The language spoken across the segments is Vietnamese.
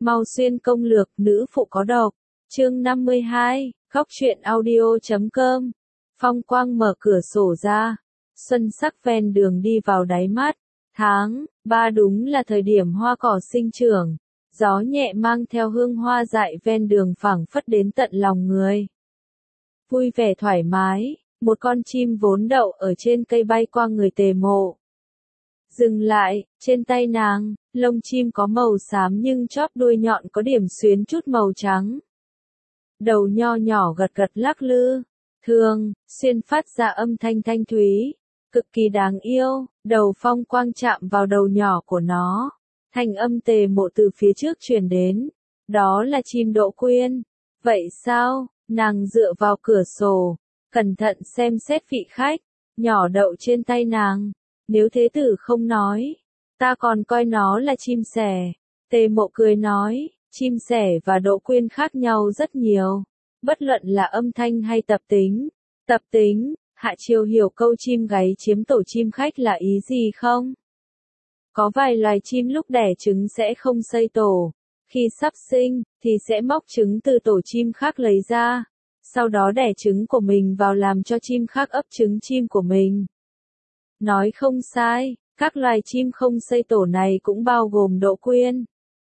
Mau xuyên công lược nữ phụ có độc. Chương 52, Góc truyện audio.com. Phong Quang mở cửa sổ ra. Xuân sắc ven đường đi vào đáy mắt. Tháng 3 đúng là thời điểm hoa cỏ sinh trưởng. Gió nhẹ mang theo hương hoa dại ven đường phảng phất đến tận lòng người. Vui vẻ thoải mái, một con chim vốn đậu ở trên cây bay qua người Tề Mộ. Dừng lại, trên tay nàng, lông chim có màu xám nhưng chóp đuôi nhọn có điểm xuyến chút màu trắng. Đầu nho nhỏ gật gật lắc lư, thường, xuyên phát ra âm thanh thanh thúy, cực kỳ đáng yêu. Đầu Phong Quang chạm vào đầu nhỏ của nó. Thanh âm Tề Mộ từ phía trước truyền đến. Đó là chim Đỗ Quyên. Vậy sao? Nàng dựa vào cửa sổ, cẩn thận xem xét vị khách, nhỏ đậu trên tay nàng. Nếu thế tử không nói, ta còn coi nó là chim sẻ. Tề Mộ cười nói, chim sẻ và Đỗ Quyên khác nhau rất nhiều. Bất luận là âm thanh hay tập tính. Tập tính, Hạ Chiêu hiểu câu chim gáy chiếm tổ chim khách là ý gì không? Có vài loài chim lúc đẻ trứng sẽ không xây tổ. Khi sắp sinh, thì sẽ móc trứng từ tổ chim khác lấy ra. Sau đó đẻ trứng của mình vào làm cho chim khác ấp trứng chim của mình. Nói không sai, các loài chim không xây tổ này cũng bao gồm Đỗ Quyên.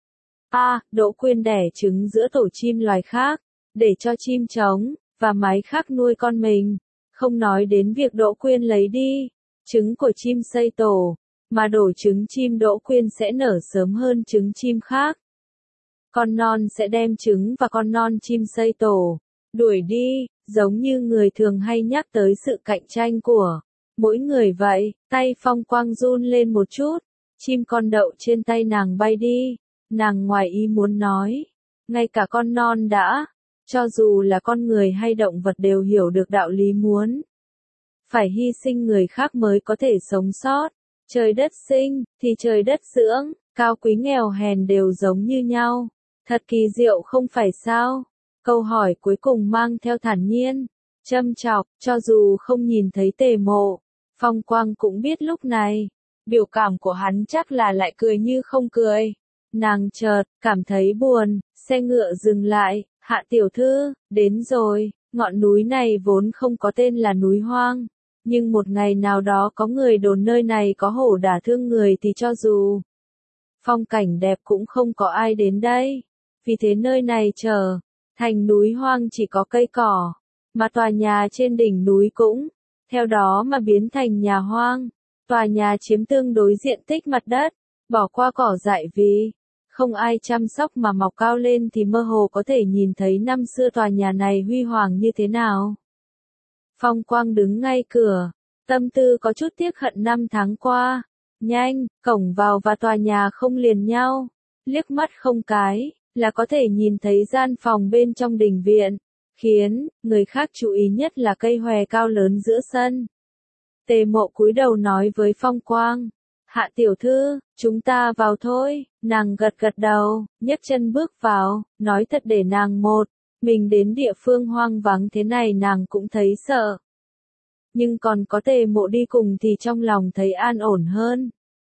Đỗ Quyên đẻ trứng giữa tổ chim loài khác, để cho chim trống và mái khác nuôi con mình. Không nói đến việc Đỗ Quyên lấy đi trứng của chim xây tổ, mà đổ trứng chim Đỗ Quyên sẽ nở sớm hơn trứng chim khác. Con non sẽ đem trứng và con non chim xây tổ đuổi đi, giống như người thường hay nhắc tới sự cạnh tranh của mỗi người vậy. Tay Phong Quang run lên một chút, chim con đậu trên tay nàng bay đi. Nàng ngoài ý muốn nói, ngay cả con non đã, cho dù là con người hay động vật đều hiểu được đạo lý muốn phải hy sinh người khác mới có thể sống sót. Trời đất sinh, thì trời đất dưỡng, cao quý nghèo hèn đều giống như nhau. Thật kỳ diệu không phải sao? Câu hỏi cuối cùng mang theo thản nhiên, châm chọc, cho dù không nhìn thấy Tề Mộ, Phong Quang cũng biết lúc này, biểu cảm của hắn chắc là lại cười như không cười. Nàng chợt cảm thấy buồn, xe ngựa dừng lại. Hạ tiểu thư, đến rồi. Ngọn núi này vốn không có tên là núi hoang, nhưng một ngày nào đó có người đồn nơi này có hổ đả thương người thì cho dù phong cảnh đẹp cũng không có ai đến đây. Vì thế nơi này trở thành núi hoang chỉ có cây cỏ, mà tòa nhà trên đỉnh núi cũng theo đó mà biến thành nhà hoang. Tòa nhà chiếm tương đối diện tích mặt đất, bỏ qua cỏ dại vì không ai chăm sóc mà mọc cao lên thì mơ hồ có thể nhìn thấy năm xưa tòa nhà này huy hoàng như thế nào. Phong Quang đứng ngay cửa, tâm tư có chút tiếc hận năm tháng qua. Nhanh, cổng vào và tòa nhà không liền nhau, liếc mắt không cái là có thể nhìn thấy gian phòng bên trong đình viện, khiến người khác chú ý nhất là cây hòe cao lớn giữa sân. Tề Mộ cúi đầu nói với Phong Quang, Hạ tiểu thư, chúng ta vào thôi. Nàng gật gật đầu, nhấc chân bước vào. Nói thật để nàng một mình đến địa phương hoang vắng thế này nàng cũng thấy sợ. Nhưng còn có Tề Mộ đi cùng thì trong lòng thấy an ổn hơn.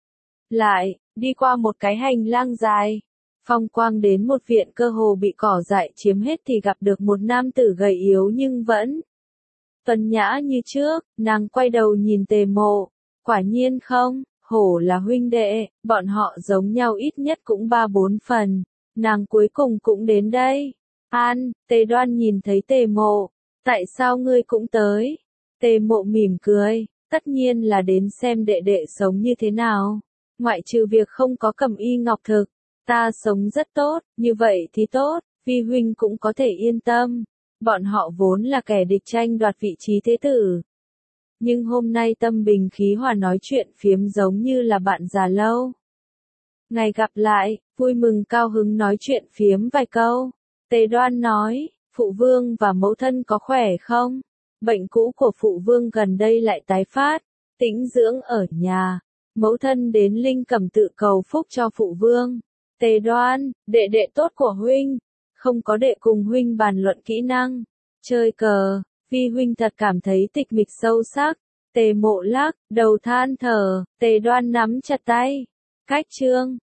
Lại, đi qua một cái hành lang dài. Phong Quang đến một viện cơ hồ bị cỏ dại chiếm hết thì gặp được một nam tử gầy yếu nhưng vẫn tuấn nhã như trước. Nàng quay đầu nhìn Tề Mộ, quả nhiên không, hổ là huynh đệ, bọn họ giống nhau ít nhất cũng 3-4 phần. Nàng cuối cùng cũng đến đây. Tề Đoan nhìn thấy Tề Mộ, tại sao ngươi cũng tới? Tề Mộ mỉm cười, tất nhiên là đến xem đệ đệ sống như thế nào. Ngoại trừ việc không có Cẩm Y Ngọc Thực, ta sống rất tốt, như vậy thì tốt, vi huynh cũng có thể yên tâm. Bọn họ vốn là kẻ địch tranh đoạt vị trí thế tử. Nhưng hôm nay tâm bình khí hòa nói chuyện phiếm giống như là bạn già lâu. Ngày gặp lại, vui mừng cao hứng nói chuyện phiếm vài câu. Tề Đoan nói, phụ vương và mẫu thân có khỏe không? Bệnh cũ của phụ vương gần đây lại tái phát, tĩnh dưỡng ở nhà. Mẫu thân đến Linh Cẩm tự cầu phúc cho phụ vương. Tề Đoan, đệ đệ tốt của huynh, không có đệ cùng huynh bàn luận kỹ năng chơi cờ, vi huynh thật cảm thấy tịch mịch sâu sắc. Tề Mộ lắc đầu than thở. Tề Đoan nắm chặt tay. Cách chương